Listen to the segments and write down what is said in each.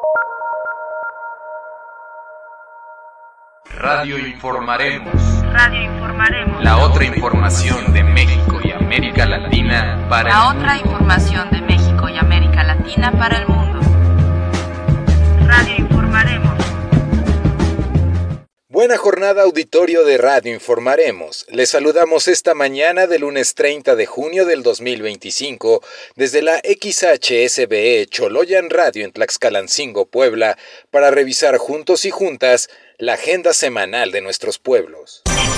Radio Informaremos. La otra información de México y América Latina para el mundo. Radio Informaremos. Buena jornada, auditorio de Radio Informaremos. Les saludamos esta mañana del lunes 30 de junio del 2025 desde la XHSBE Choloyan Radio en Tlaxcalancingo, Puebla, para revisar juntos y juntas la agenda semanal de nuestros pueblos.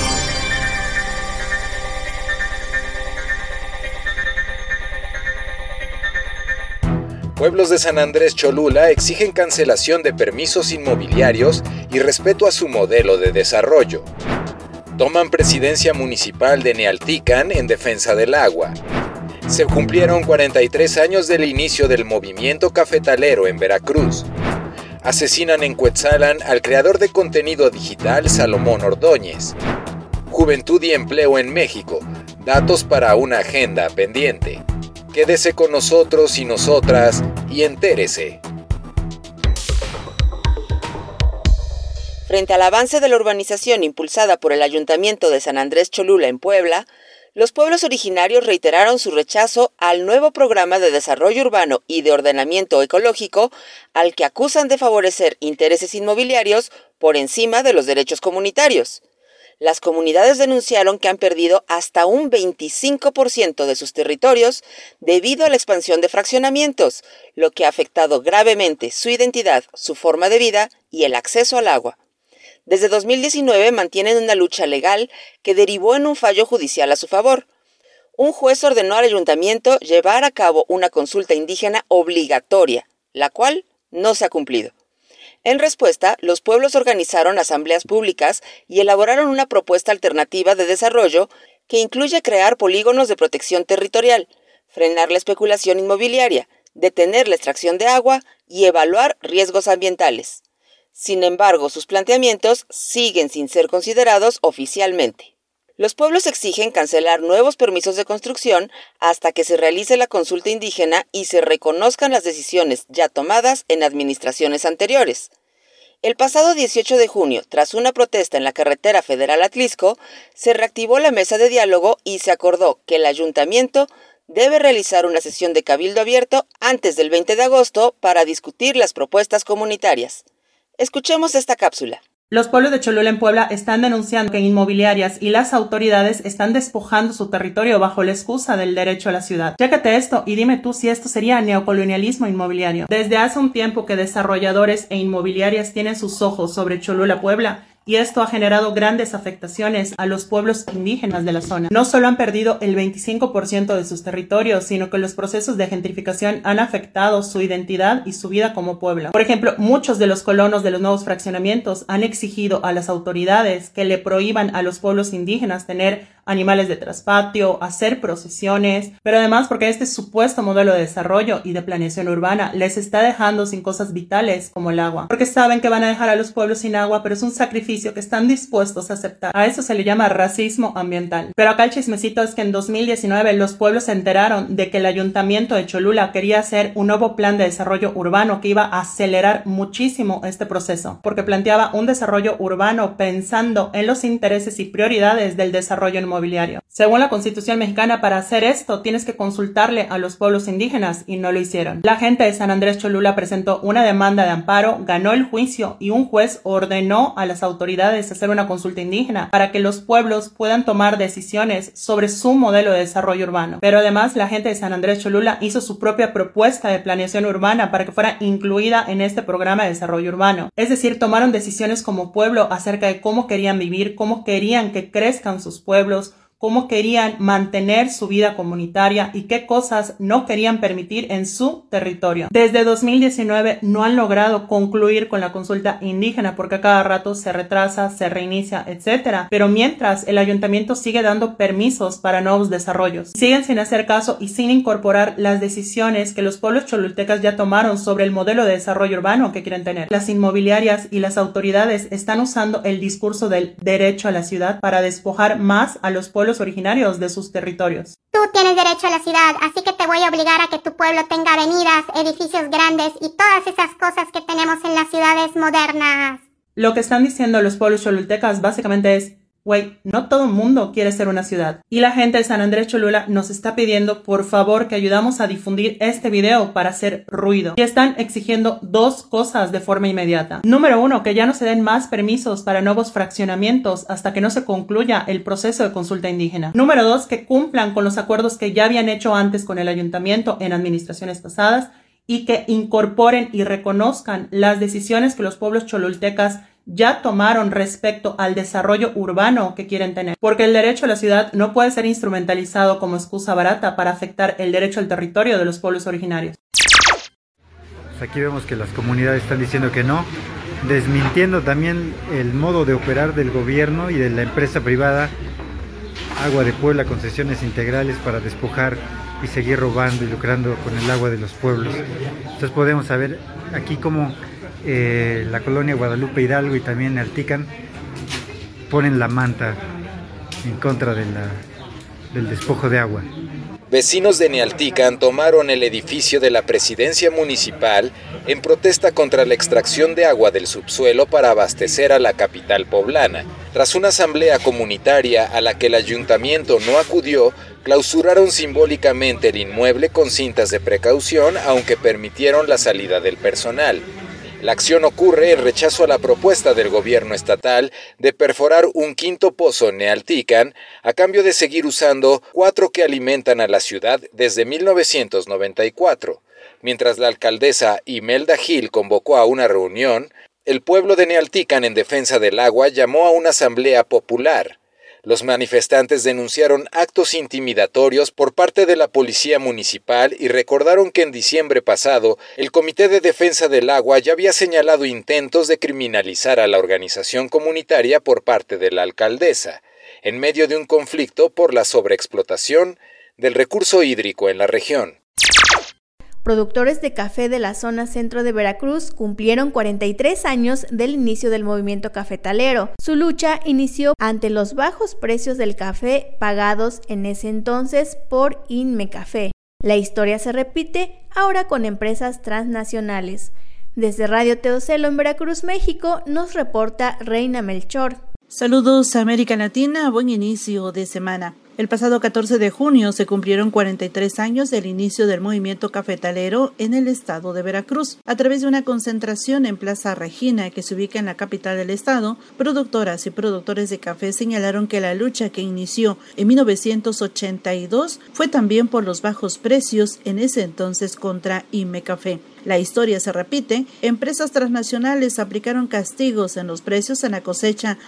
Pueblos de San Andrés Cholula exigen cancelación de permisos inmobiliarios y respeto a su modelo de desarrollo. Toman presidencia municipal de Nealtican en defensa del agua. Se cumplieron 43 años del inicio del movimiento cafetalero en Veracruz. Asesinan en Cuetzalan al creador de contenido digital Salomón Ordóñez. Juventud y empleo en México. Datos para una agenda pendiente. Quédese con nosotros y nosotras y entérese. Frente al avance de la urbanización impulsada por el Ayuntamiento de San Andrés Cholula en Puebla, los pueblos originarios reiteraron su rechazo al nuevo programa de desarrollo urbano y de ordenamiento ecológico, al que acusan de favorecer intereses inmobiliarios por encima de los derechos comunitarios. Las comunidades denunciaron que han perdido hasta un 25% de sus territorios debido a la expansión de fraccionamientos, lo que ha afectado gravemente su identidad, su forma de vida y el acceso al agua. Desde 2019 mantienen una lucha legal que derivó en un fallo judicial a su favor. Un juez ordenó al ayuntamiento llevar a cabo una consulta indígena obligatoria, la cual no se ha cumplido. En respuesta, los pueblos organizaron asambleas públicas y elaboraron una propuesta alternativa de desarrollo que incluye crear polígonos de protección territorial, frenar la especulación inmobiliaria, detener la extracción de agua y evaluar riesgos ambientales. Sin embargo, sus planteamientos siguen sin ser considerados oficialmente. Los pueblos exigen cancelar nuevos permisos de construcción hasta que se realice la consulta indígena y se reconozcan las decisiones ya tomadas en administraciones anteriores. El pasado 18 de junio, tras una protesta en la carretera federal Atlisco, se reactivó la mesa de diálogo y se acordó que el ayuntamiento debe realizar una sesión de cabildo abierto antes del 20 de agosto para discutir las propuestas comunitarias. Escuchemos esta cápsula. Los pueblos de Cholula en Puebla están denunciando que inmobiliarias y las autoridades están despojando su territorio bajo la excusa del derecho a la ciudad. Chécate esto y dime tú si esto sería neocolonialismo inmobiliario. Desde hace un tiempo que desarrolladores e inmobiliarias tienen sus ojos sobre Cholula, Puebla, y esto ha generado grandes afectaciones a los pueblos indígenas de la zona. No solo han perdido el 25% de sus territorios, sino que los procesos de gentrificación han afectado su identidad y su vida como pueblo. Por ejemplo, muchos de los colonos de los nuevos fraccionamientos han exigido a las autoridades que le prohíban a los pueblos indígenas tener animales de traspatio, hacer procesiones, pero además porque este supuesto modelo de desarrollo y de planeación urbana les está dejando sin cosas vitales como el agua, porque saben que van a dejar a los pueblos sin agua, pero es un sacrificio que están dispuestos a aceptar. A eso se le llama racismo ambiental. Pero acá el chismecito es que en 2019 los pueblos se enteraron de que el ayuntamiento de Cholula quería hacer un nuevo plan de desarrollo urbano que iba a acelerar muchísimo este proceso, porque planteaba un desarrollo urbano pensando en los intereses y prioridades del desarrollo inmobiliario. Según la Constitución mexicana, para hacer esto tienes que consultarle a los pueblos indígenas y no lo hicieron. La gente de San Andrés Cholula presentó una demanda de amparo, ganó el juicio y un juez ordenó a las autoridades hacer una consulta indígena para que los pueblos puedan tomar decisiones sobre su modelo de desarrollo urbano. Pero además la gente de San Andrés Cholula hizo su propia propuesta de planeación urbana para que fuera incluida en este programa de desarrollo urbano. Es decir, tomaron decisiones como pueblo acerca de cómo querían vivir, cómo querían que crezcan sus pueblos, cómo querían mantener su vida comunitaria y qué cosas no querían permitir en su territorio. Desde 2019 no han logrado concluir con la consulta indígena porque a cada rato se retrasa, se reinicia, etc. Pero mientras el ayuntamiento sigue dando permisos para nuevos desarrollos. Siguen sin hacer caso y sin incorporar las decisiones que los pueblos cholultecas ya tomaron sobre el modelo de desarrollo urbano que quieren tener. Las inmobiliarias y las autoridades están usando el discurso del derecho a la ciudad para despojar más a los pueblos pueblos originarios de sus territorios. Tú tienes derecho a la ciudad, así que te voy a obligar a que tu pueblo tenga avenidas, edificios grandes y todas esas cosas que tenemos en las ciudades modernas. Lo que están diciendo los pueblos cholultecas básicamente es: güey, no todo el mundo quiere ser una ciudad. Y la gente de San Andrés Cholula nos está pidiendo, por favor, que ayudamos a difundir este video para hacer ruido. Y están exigiendo 2 cosas de forma inmediata. Número 1, que ya no se den más permisos para nuevos fraccionamientos hasta que no se concluya el proceso de consulta indígena. Número 2, que cumplan con los acuerdos que ya habían hecho antes con el ayuntamiento en administraciones pasadas y que incorporen y reconozcan las decisiones que los pueblos cholultecas ya tomaron respecto al desarrollo urbano que quieren tener, porque el derecho a la ciudad no puede ser instrumentalizado como excusa barata para afectar el derecho al territorio de los pueblos originarios. Aquí vemos que las comunidades están diciendo que no, desmintiendo también el modo de operar del gobierno y de la empresa privada Agua de Puebla, concesiones integrales para despojar y seguir robando y lucrando con el agua de los pueblos. Entonces podemos saber aquí cómo la colonia Guadalupe Hidalgo y también Nealtican ponen la manta en contra del despojo de agua. Vecinos de Nealtican tomaron el edificio de la presidencia municipal en protesta contra la extracción de agua del subsuelo para abastecer a la capital poblana. Tras una asamblea comunitaria a la que el ayuntamiento no acudió, clausuraron simbólicamente el inmueble con cintas de precaución, aunque permitieron la salida del personal. La acción ocurre en rechazo a la propuesta del gobierno estatal de perforar un 5.º pozo en Nealtican a cambio de seguir usando 4 que alimentan a la ciudad desde 1994. Mientras la alcaldesa Imelda Gil convocó a una reunión, el pueblo de Nealtican en defensa del agua llamó a una asamblea popular. Los manifestantes denunciaron actos intimidatorios por parte de la policía municipal y recordaron que en diciembre pasado el Comité de Defensa del Agua ya había señalado intentos de criminalizar a la organización comunitaria por parte de la alcaldesa, en medio de un conflicto por la sobreexplotación del recurso hídrico en la región. Productores de café de la zona centro de Veracruz cumplieron 43 años del inicio del movimiento cafetalero. Su lucha inició ante los bajos precios del café pagados en ese entonces por Inmecafé. La historia se repite ahora con empresas transnacionales. Desde Radio Teocelo en Veracruz, México, nos reporta Reina Melchor. Saludos América Latina, buen inicio de semana. El pasado 14 de junio se cumplieron 43 años del inicio del movimiento cafetalero en el estado de Veracruz. A través de una concentración en Plaza Regina, que se ubica en la capital del estado, productoras y productores de café señalaron que la lucha que inició en 1982 fue también por los bajos precios en ese entonces contra Inmecafé. La historia se repite, empresas transnacionales aplicaron castigos en los precios en la cosecha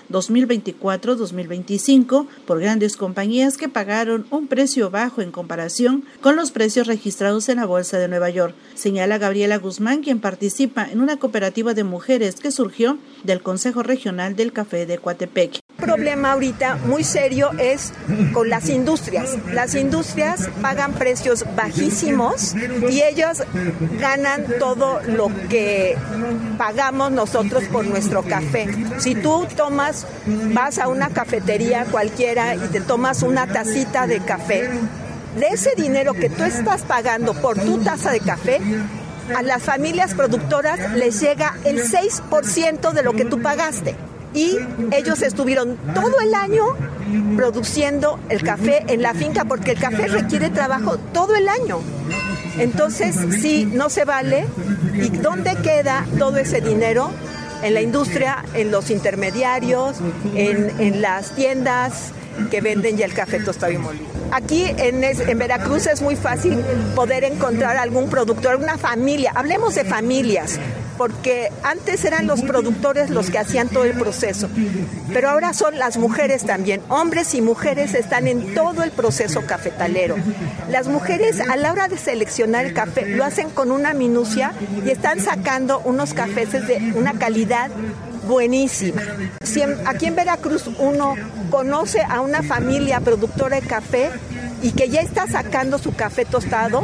2024-2025 por grandes compañías que pagaron un precio bajo en comparación con los precios registrados en la Bolsa de Nueva York, señala Gabriela Guzmán, quien participa en una cooperativa de mujeres que surgió del Consejo Regional del Café de Coatepec. El problema ahorita muy serio es con las industrias. Las industrias pagan precios bajísimos y ellos ganan todo lo que pagamos nosotros por nuestro café. Si tú vas a una cafetería cualquiera y te tomas una tacita de café, de ese dinero que tú estás pagando por tu taza de café, a las familias productoras les llega el 6% de lo que tú pagaste. Y ellos estuvieron todo el año produciendo el café en la finca, porque el café requiere trabajo todo el año. Entonces, sí, no se vale. ¿Y dónde queda todo ese dinero? En la industria, en los intermediarios, en las tiendas que venden ya el café tostado y molido. Aquí en Veracruz es muy fácil poder encontrar algún productor, una familia. Hablemos de familias, porque antes eran los productores los que hacían todo el proceso, pero ahora son las mujeres también. Hombres y mujeres están en todo el proceso cafetalero. Las mujeres, a la hora de seleccionar el café, lo hacen con una minucia y están sacando unos cafés de una calidad buenísima. Si aquí en Veracruz uno conoce a una familia productora de café y que ya está sacando su café tostado,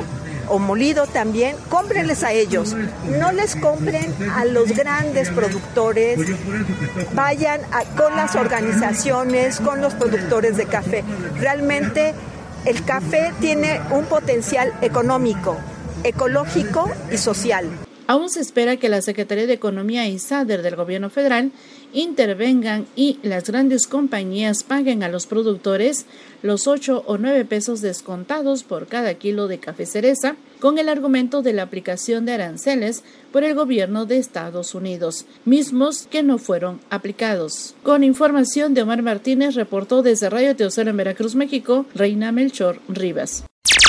o molido también, cómprenles a ellos, no les compren a los grandes productores, vayan con las organizaciones, con los productores de café. Realmente el café tiene un potencial económico, ecológico y social. Aún se espera que la Secretaría de Economía y SADER del Gobierno Federal intervengan y las grandes compañías paguen a los productores los 8 o 9 pesos descontados por cada kilo de café cereza, con el argumento de la aplicación de aranceles por el gobierno de Estados Unidos, mismos que no fueron aplicados. Con información de Omar Martínez, reportó desde Radio Teocelo en Veracruz, México, Reina Melchor Rivas.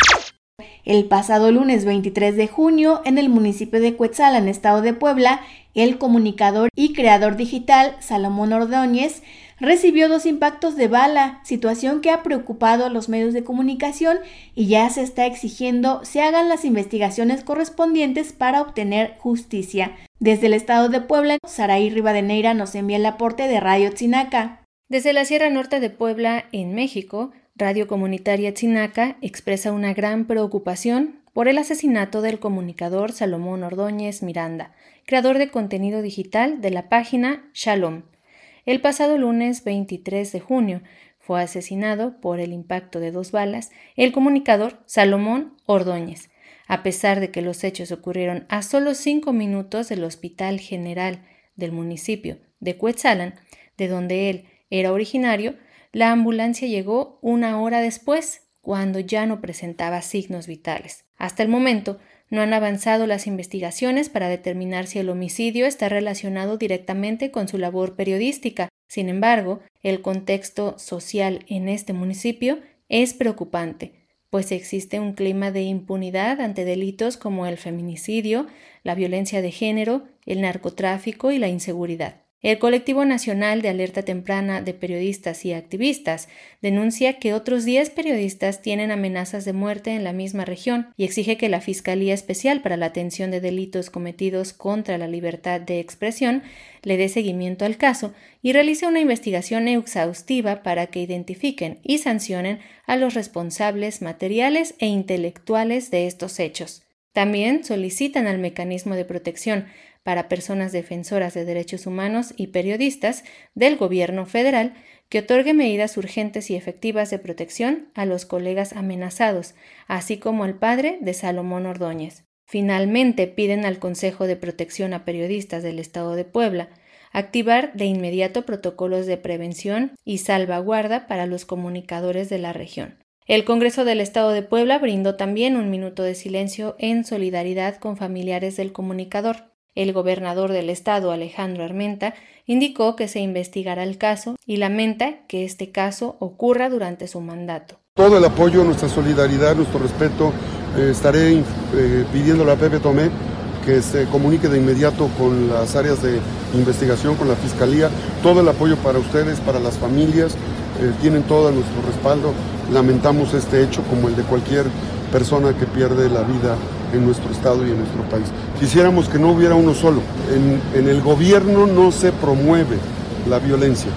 El pasado lunes 23 de junio, en el municipio de Cuetzalan, estado de Puebla, el comunicador y creador digital Salomón Ordóñez recibió 2 impactos de bala, situación que ha preocupado a los medios de comunicación y ya se está exigiendo se hagan las investigaciones correspondientes para obtener justicia. Desde el estado de Puebla, Saraí Rivadeneira nos envía el aporte de Radio Tzinaca. Desde la Sierra Norte de Puebla, en México, Radio Comunitaria Tzinaca expresa una gran preocupación por el asesinato del comunicador Salomón Ordóñez Miranda, creador de contenido digital de la página Shalom. El pasado lunes 23 de junio fue asesinado por el impacto de 2 balas el comunicador Salomón Ordóñez, a pesar de que los hechos ocurrieron a solo 5 minutos del Hospital General del municipio de Cuetzalan, de donde él era originario. La ambulancia llegó 1 hora después, cuando ya no presentaba signos vitales. Hasta el momento, no han avanzado las investigaciones para determinar si el homicidio está relacionado directamente con su labor periodística. Sin embargo, el contexto social en este municipio es preocupante, pues existe un clima de impunidad ante delitos como el feminicidio, la violencia de género, el narcotráfico y la inseguridad. El Colectivo Nacional de Alerta Temprana de Periodistas y Activistas denuncia que otros 10 periodistas tienen amenazas de muerte en la misma región y exige que la Fiscalía Especial para la Atención de Delitos Cometidos contra la Libertad de Expresión le dé seguimiento al caso y realice una investigación exhaustiva para que identifiquen y sancionen a los responsables materiales e intelectuales de estos hechos. También solicitan al Mecanismo de Protección para Personas Defensoras de Derechos Humanos y Periodistas del Gobierno Federal que otorgue medidas urgentes y efectivas de protección a los colegas amenazados, así como al padre de Salomón Ordóñez. Finalmente, piden al Consejo de Protección a Periodistas del Estado de Puebla activar de inmediato protocolos de prevención y salvaguarda para los comunicadores de la región. El Congreso del Estado de Puebla brindó también un minuto de silencio en solidaridad con familiares del comunicador. El gobernador del estado, Alejandro Armenta, indicó que se investigará el caso y lamenta que este caso ocurra durante su mandato. Todo el apoyo, nuestra solidaridad, nuestro respeto. Estaré pidiéndole a Pepe Tomé que se comunique de inmediato con las áreas de investigación, con la Fiscalía. Todo el apoyo para ustedes, para las familias. Tienen todo nuestro respaldo. Lamentamos este hecho como el de cualquier persona que pierde la vida en nuestro estado y en nuestro país. Quisiéramos que no hubiera uno solo. En el gobierno no se promueve la violencia.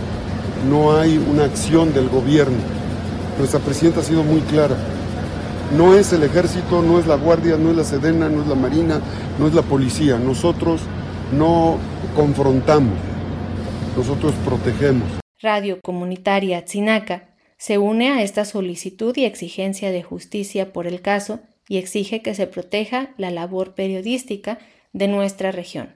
No hay una acción del gobierno. Nuestra presidenta ha sido muy clara. No es el ejército, no es la guardia, no es la Sedena, no es la Marina, no es la policía. Nosotros no confrontamos, nosotros protegemos. Radio Comunitaria Tzinaca se une a esta solicitud y exigencia de justicia por el caso y exige que se proteja la labor periodística de nuestra región.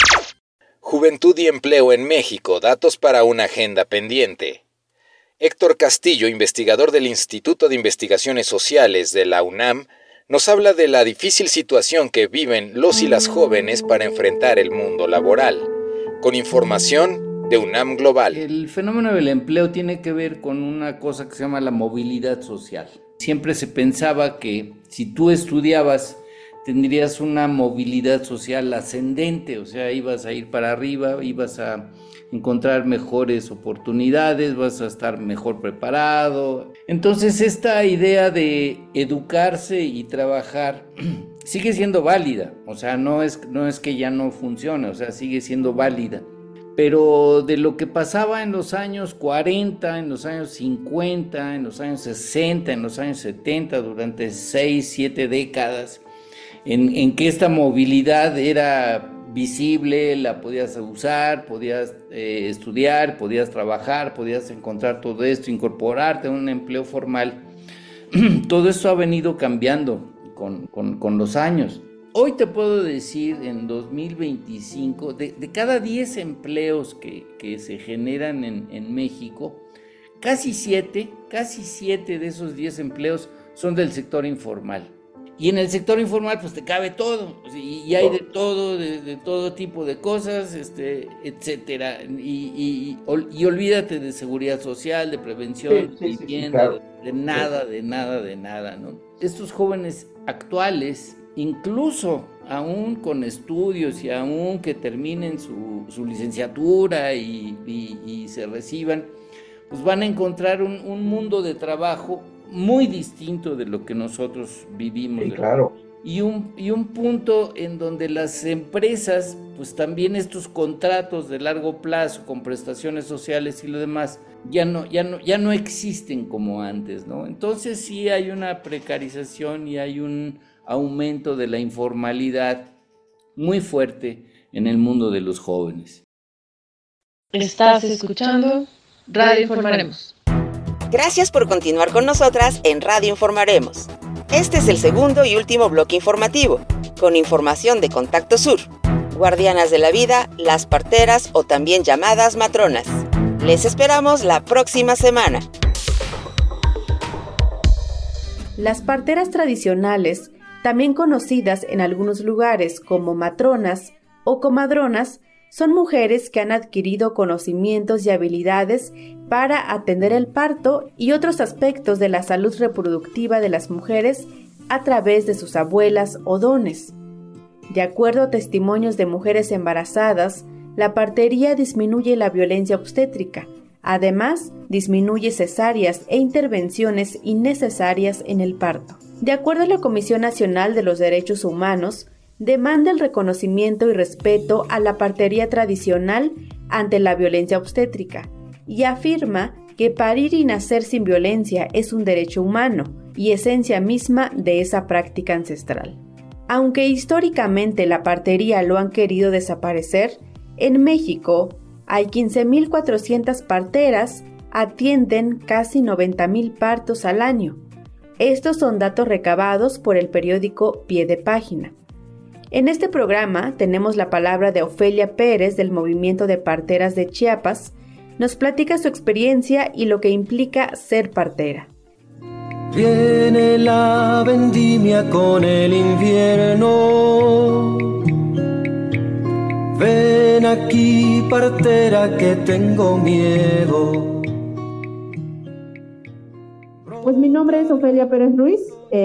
Juventud y empleo en México, datos para una agenda pendiente. Héctor Castillo, investigador del Instituto de Investigaciones Sociales de la UNAM, nos habla de la difícil situación que viven los y las jóvenes para enfrentar el mundo laboral. Con información de UNAM Global. El fenómeno del empleo tiene que ver con una cosa que se llama la movilidad social. Siempre se pensaba que si tú estudiabas tendrías una movilidad social ascendente, o sea, ibas a ir para arriba, ibas a encontrar mejores oportunidades, vas a estar mejor preparado. Entonces esta idea de educarse y trabajar sigue siendo válida, o sea, no es que ya no funcione, o sea, sigue siendo válida. pero de lo que pasaba en los años 40, en los años 50, en los años 60, en los años 70, durante 6, 7 décadas, en que esta movilidad era visible, la podías usar, podías estudiar, podías trabajar, podías encontrar todo esto, incorporarte a un empleo formal. Todo esto ha venido cambiando con los años. Hoy te puedo decir, en 2025, de cada 10 empleos que se generan en México, casi 7 de esos 10 empleos son del sector informal. Y en el sector informal pues te cabe todo, y hay de todo tipo de cosas, etcétera, y olvídate de seguridad social, de prevención, de vivienda, claro. de nada, ¿no? Estos jóvenes actuales, incluso aún con estudios y aún que terminen su licenciatura y se reciban, pues van a encontrar un mundo de trabajo muy distinto de lo que nosotros vivimos. Sí, claro. Y un punto en donde las empresas, pues también estos contratos de largo plazo con prestaciones sociales y lo demás, ya no existen como antes, ¿no? Entonces sí hay una precarización y hay un aumento de la informalidad muy fuerte en el mundo de los jóvenes. Estás escuchando Radio Informaremos. Gracias por continuar con nosotras en Radio Informaremos. Este es el segundo y último bloque informativo, con información de Contacto Sur, guardianas de la vida, las parteras o también llamadas matronas. Les esperamos la próxima semana. Las parteras tradicionales, también conocidas en algunos lugares como matronas o comadronas, son mujeres que han adquirido conocimientos y habilidades para atender el parto y otros aspectos de la salud reproductiva de las mujeres a través de sus abuelas o dones. De acuerdo a testimonios de mujeres embarazadas, la partería disminuye la violencia obstétrica. Además, disminuye cesáreas e intervenciones innecesarias en el parto. De acuerdo a la Comisión Nacional de los Derechos Humanos, demanda el reconocimiento y respeto a la partería tradicional ante la violencia obstétrica y afirma que parir y nacer sin violencia es un derecho humano y esencia misma de esa práctica ancestral. Aunque históricamente la partería lo han querido desaparecer, en México hay 15.400 parteras, atienden casi 90.000 partos al año. Estos son datos recabados por el periódico Pie de Página. En este programa tenemos la palabra de Ofelia Pérez del Movimiento de Parteras de Chiapas. Nos platica su experiencia y lo que implica ser partera. Viene la vendimia con el invierno. Ven aquí, partera, que tengo miedo. Pues mi nombre es Ofelia Pérez Ruiz.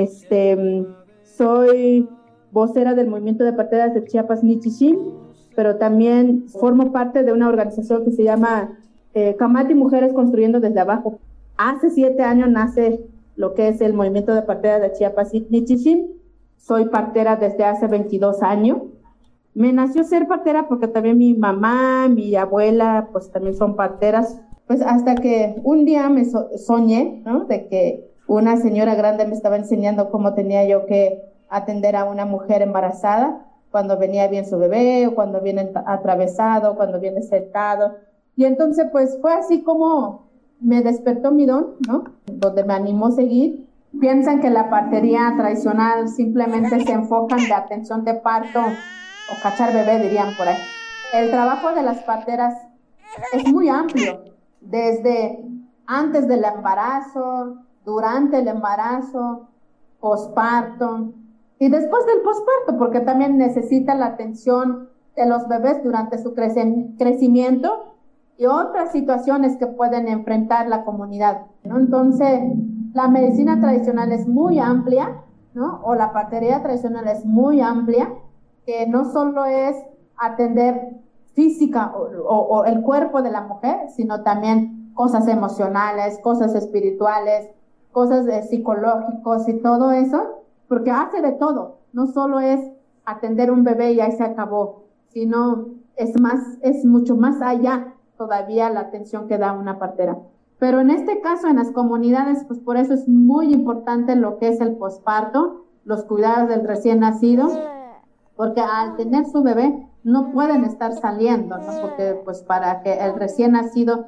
Soy vocera del Movimiento de Parteras de Chiapas Nichichín, pero también formo parte de una organización que se llama Camati Mujeres Construyendo Desde Abajo. Hace 7 años nace lo que es el Movimiento de Parteras de Chiapas Nichichín. Soy partera desde hace 22 años. Me nació ser partera porque también mi mamá, mi abuela, pues también son parteras. Pues hasta que un día me soñé, ¿no?, de que una señora grande me estaba enseñando cómo tenía yo que atender a una mujer embarazada cuando venía bien su bebé, o cuando viene atravesado, cuando viene sentado. Y entonces pues fue así como me despertó mi don, ¿no?, donde me animó a seguir. Piensan que la partería tradicional simplemente se enfoca en la atención de parto o cachar bebé, dirían por ahí. El trabajo de las parteras es muy amplio, desde antes del embarazo, durante el embarazo, posparto y después del posparto, porque también necesita la atención de los bebés durante su crecimiento y otras situaciones que pueden enfrentar la comunidad, ¿no? Entonces, la medicina tradicional es muy amplia, ¿no?, o la partería tradicional es muy amplia, que no solo es atender física o el cuerpo de la mujer, sino también cosas emocionales, cosas espirituales, cosas psicológicas y todo eso, porque hace de todo. No solo es atender un bebé y ahí se acabó, sino es mucho más allá todavía la atención que da una partera. Pero en este caso, en las comunidades, pues por eso es muy importante lo que es el posparto, los cuidados del recién nacido, porque al tener su bebé no pueden estar saliendo, ¿no? Porque pues para que el recién nacido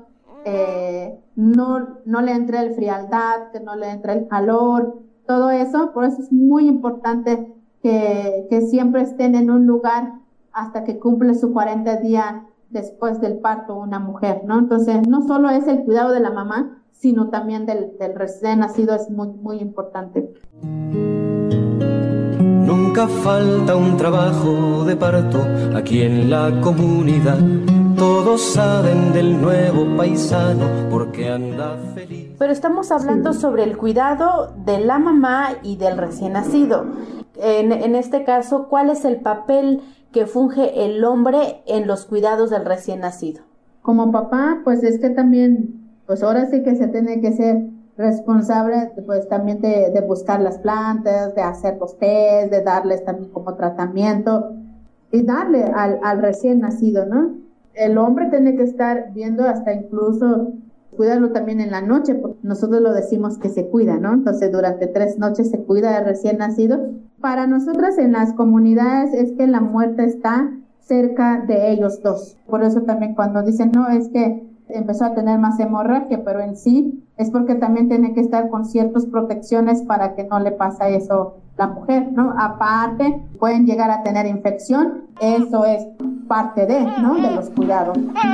no le entre el frialdad, que no le entre el calor, todo eso, por eso es muy importante que siempre estén en un lugar hasta que cumple su 40 días después del parto una mujer, ¿no? Entonces, no solo es el cuidado de la mamá, sino también del recién nacido, es muy, muy importante. Nunca falta un trabajo de parto aquí en la comunidad. Todos saben del nuevo paisano porque anda feliz. Pero estamos hablando sobre el cuidado de la mamá y del recién nacido. En este caso, ¿cuál es el papel que funge el hombre en los cuidados del recién nacido? Como papá, pues es que también, pues ahora sí que se tiene que ser responsable, pues también de buscar las plantas, de hacer los test, de darles también como tratamiento y darle al recién nacido, ¿no? El hombre tiene que estar viendo hasta incluso cuidarlo también en la noche, porque nosotros lo decimos que se cuida, ¿no? Entonces durante 3 noches se cuida al recién nacido. Para nosotras en las comunidades es que la muerte está cerca de ellos dos. Por eso también cuando dicen, no, es que empezó a tener más hemorragia, pero en sí es porque también tiene que estar con ciertas protecciones para que no le pase eso a la mujer, ¿no? Aparte, pueden llegar a tener infección, eso es parte de los cuidados.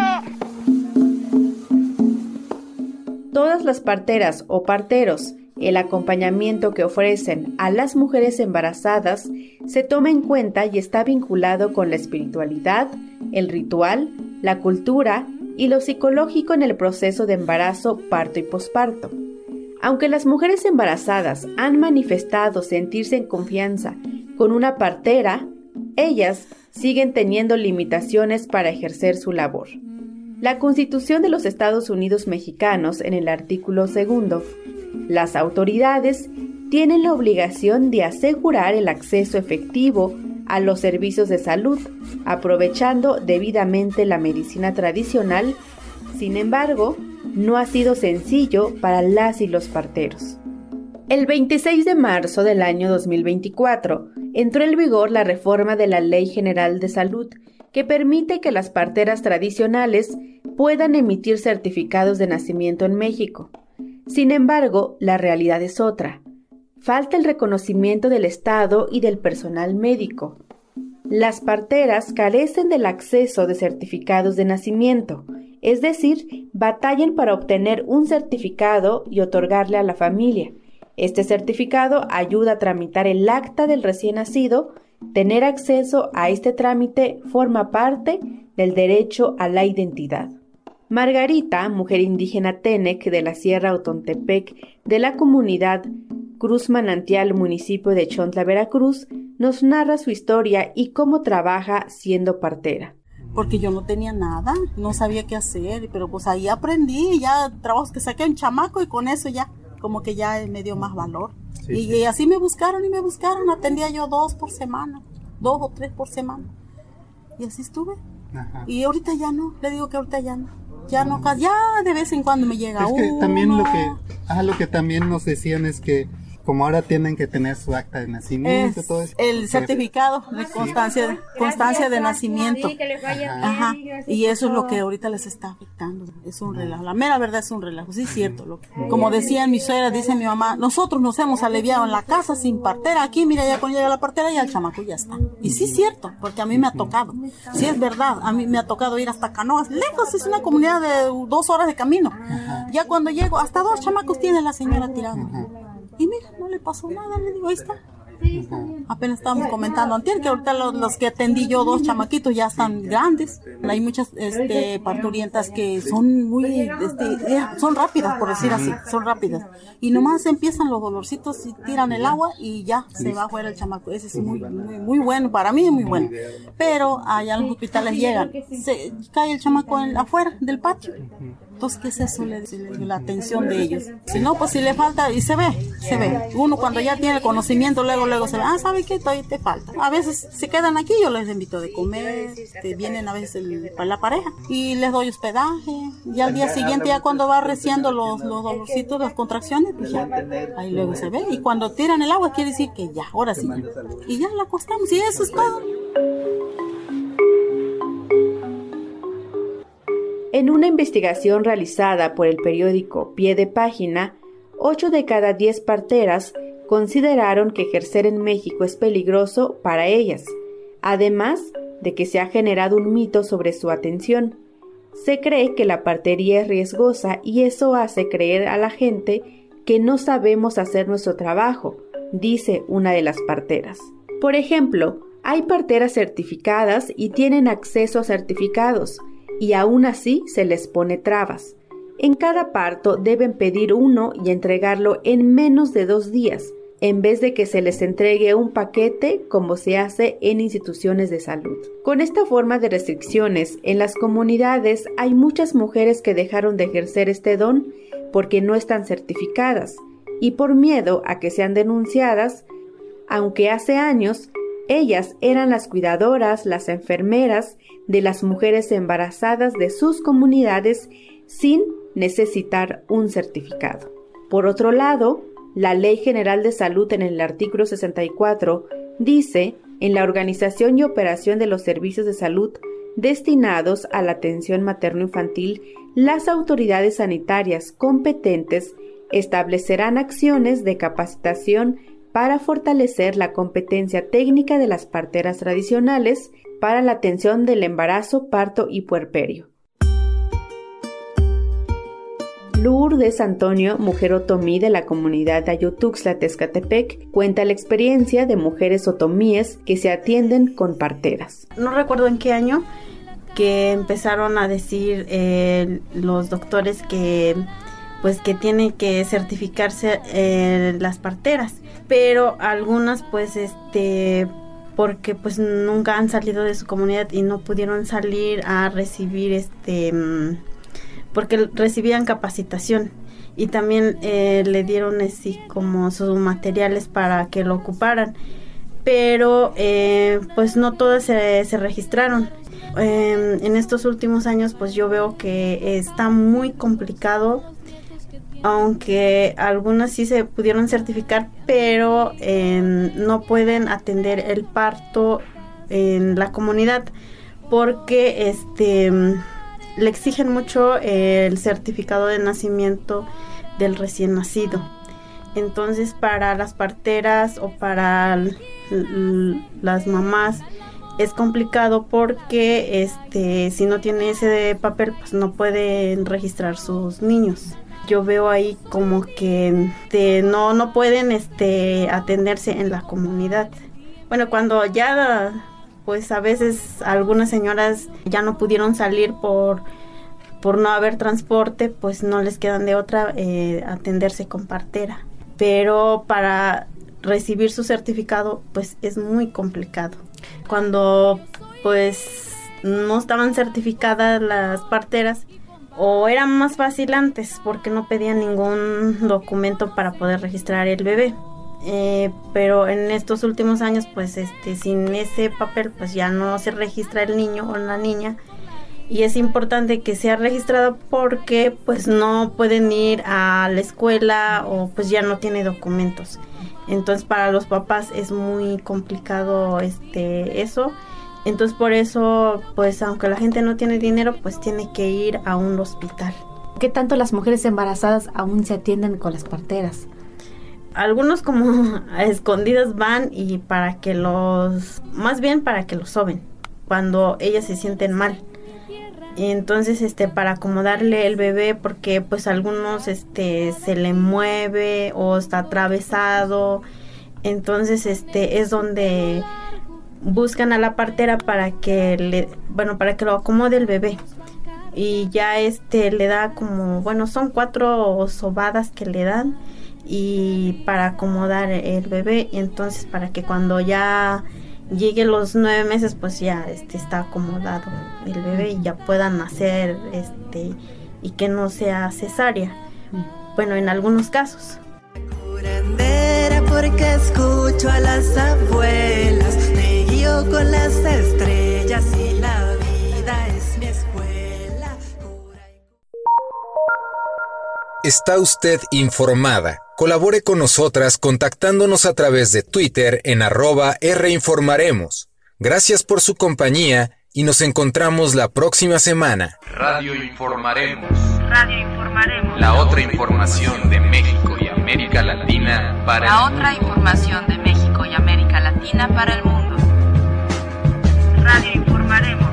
Todas las parteras o parteros, el acompañamiento que ofrecen a las mujeres embarazadas se toma en cuenta y está vinculado con la espiritualidad, el ritual, la cultura y lo psicológico en el proceso de embarazo, parto y posparto. Aunque las mujeres embarazadas han manifestado sentirse en confianza con una partera, ellas siguen teniendo limitaciones para ejercer su labor. La Constitución de los Estados Unidos Mexicanos, en el artículo 2, las autoridades tienen la obligación de asegurar el acceso efectivo a los servicios de salud, aprovechando debidamente la medicina tradicional. Sin embargo, no ha sido sencillo para las y los parteros. El 26 de marzo del año 2024 entró en vigor la reforma de la Ley General de Salud, que permite que las parteras tradicionales puedan emitir certificados de nacimiento en México. Sin embargo, la realidad es otra. Falta el reconocimiento del Estado y del personal médico. Las parteras carecen del acceso de certificados de nacimiento, es decir, batallan para obtener un certificado y otorgarle a la familia. Este certificado ayuda a tramitar el acta del recién nacido. Tener acceso a este trámite forma parte del derecho a la identidad. Margarita, mujer indígena Tenec de la Sierra Otontepec de la comunidad Cruz Manantial, municipio de Chontla, Veracruz, nos narra su historia y cómo trabaja siendo partera. Porque yo no tenía nada, no sabía qué hacer, pero pues ahí aprendí, ya trabajos que saqué en chamaco y con eso ya, como que ya me dio más valor. Sí, y así me buscaron, atendía yo 2 por semana, 2 o 3 por semana. Y así estuve. Ajá. Y ahorita ya no, le digo que ahorita ya no. Ya no, ya de vez en cuando me llega uno. Es que también lo que también nos decían es que como ahora tienen que tener su acta de nacimiento, todo eso. El certificado de constancia de nacimiento. Sí, que les vaya bien. Ajá. Y eso es lo que ahorita les está afectando. Es un relajo. La mera verdad es un relajo. Sí, es cierto. Como decía mi suegra, dice mi mamá, nosotros nos hemos aliviado en la casa sin partera. Aquí, mira, ya cuando llega la partera y el chamaco ya está. Y sí es cierto, porque a mí me ha tocado. Sí es verdad, a mí me ha tocado ir hasta Canoas. Lejos, es una comunidad de 2 horas de camino. Ajá. Ya cuando llego, hasta 2 chamacos tiene la señora tirada. Y mira, no le pasó nada, le digo, ahí está. Apenas estábamos comentando antes que ahorita los que atendí yo, 2 chamaquitos ya están grandes. Hay muchas parturientas que son muy, son rápidas, por decir así, son rápidas. Y nomás empiezan los dolorcitos y tiran el agua y ya se va afuera el chamaco. Ese es muy, muy, muy bueno, para mí es muy bueno. Pero allá en los hospitales llegan, se cae el chamaco afuera del patio. Entonces, ¿qué es eso? Le digo, la atención de ellos. Si no, pues si le falta, y se ve. Uno cuando ya tiene el conocimiento, luego se ve, ¿sabe qué? Todavía te falta. A veces se quedan aquí, yo les invito de comer, vienen a veces la pareja, y les doy hospedaje, y al día siguiente, ya cuando va reciendo los dolorcitos, las contracciones, pues ya, ahí luego se ve, y cuando tiran el agua, quiere decir que ya, ahora sí. Y ya la acostamos, y eso es todo. En una investigación realizada por el periódico Pie de Página, 8 de cada 10 parteras consideraron que ejercer en México es peligroso para ellas, además de que se ha generado un mito sobre su atención. Se cree que la partería es riesgosa y eso hace creer a la gente que no sabemos hacer nuestro trabajo, dice una de las parteras. Por ejemplo, hay parteras certificadas y tienen acceso a certificados, y aún así se les pone trabas. En cada parto deben pedir uno y entregarlo en menos de 2 días, en vez de que se les entregue un paquete como se hace en instituciones de salud. Con esta forma de restricciones, en las comunidades hay muchas mujeres que dejaron de ejercer este don porque no están certificadas y por miedo a que sean denunciadas, aunque hace años ellas eran las cuidadoras, las enfermeras de las mujeres embarazadas de sus comunidades sin necesitar un certificado. Por otro lado, la Ley General de Salud en el artículo 64 dice: en la organización y operación de los servicios de salud destinados a la atención materno-infantil, las autoridades sanitarias competentes establecerán acciones de capacitación para fortalecer la competencia técnica de las parteras tradicionales para la atención del embarazo, parto y puerperio. Lourdes Antonio, mujer otomí de la comunidad de Ayutuxtla, Tezcatepec, cuenta la experiencia de mujeres otomíes que se atienden con parteras. No recuerdo en qué año que empezaron a decir los doctores que tienen que certificarse las parteras, pero algunas porque pues nunca han salido de su comunidad y no pudieron salir a recibir porque recibían capacitación y también le dieron así como sus materiales para que lo ocuparan, pero pues no todas se registraron. En estos últimos años pues yo veo que está muy complicado, aunque algunas sí se pudieron certificar, pero no pueden atender el parto en la comunidad porque le exigen mucho el certificado de nacimiento del recién nacido. Entonces para las parteras o para las mamás es complicado porque si no tiene ese papel pues no pueden registrar sus niños. Yo veo ahí como que no pueden atenderse en la comunidad. Bueno, cuando ya pues a veces algunas señoras ya no pudieron salir por no haber transporte, pues no les quedan de otra atenderse con partera. Pero para recibir su certificado pues es muy complicado. Cuando pues no estaban certificadas las parteras, o era más fácil antes porque no pedían ningún documento para poder registrar el bebé, pero en estos últimos años pues sin ese papel pues ya no se registra el niño o la niña, y es importante que sea registrado porque pues no pueden ir a la escuela o pues ya no tiene documentos. Entonces para los papás es muy complicado eso. Entonces por eso, pues aunque la gente no tiene dinero, pues tiene que ir a un hospital. ¿Qué tanto las mujeres embarazadas aún se atienden con las parteras? Algunos como a escondidas van y para que los soben cuando ellas se sienten mal. Y entonces para acomodarle el bebé, porque pues algunos se le mueve o está atravesado. Entonces es donde buscan a la partera para que lo acomode el bebé, y ya le da como, son 4 sobadas que le dan y para acomodar el bebé, y entonces para que cuando ya llegue los 9 meses pues ya está acomodado el bebé y ya puedan nacer y que no sea cesárea. Bueno, en algunos casos. Porque escucho a las abuelas, me guío con las estrellas y la vida es mi escuela. Está usted informada. Colabore con nosotras contactándonos a través de Twitter en @rinformaremos. Gracias por su compañía y nos encontramos la próxima semana. Radio Informaremos. Radio Informaremos. La otra información de México y América Latina para La otra información de México y América Latina para el mundo. Radio Informaremos.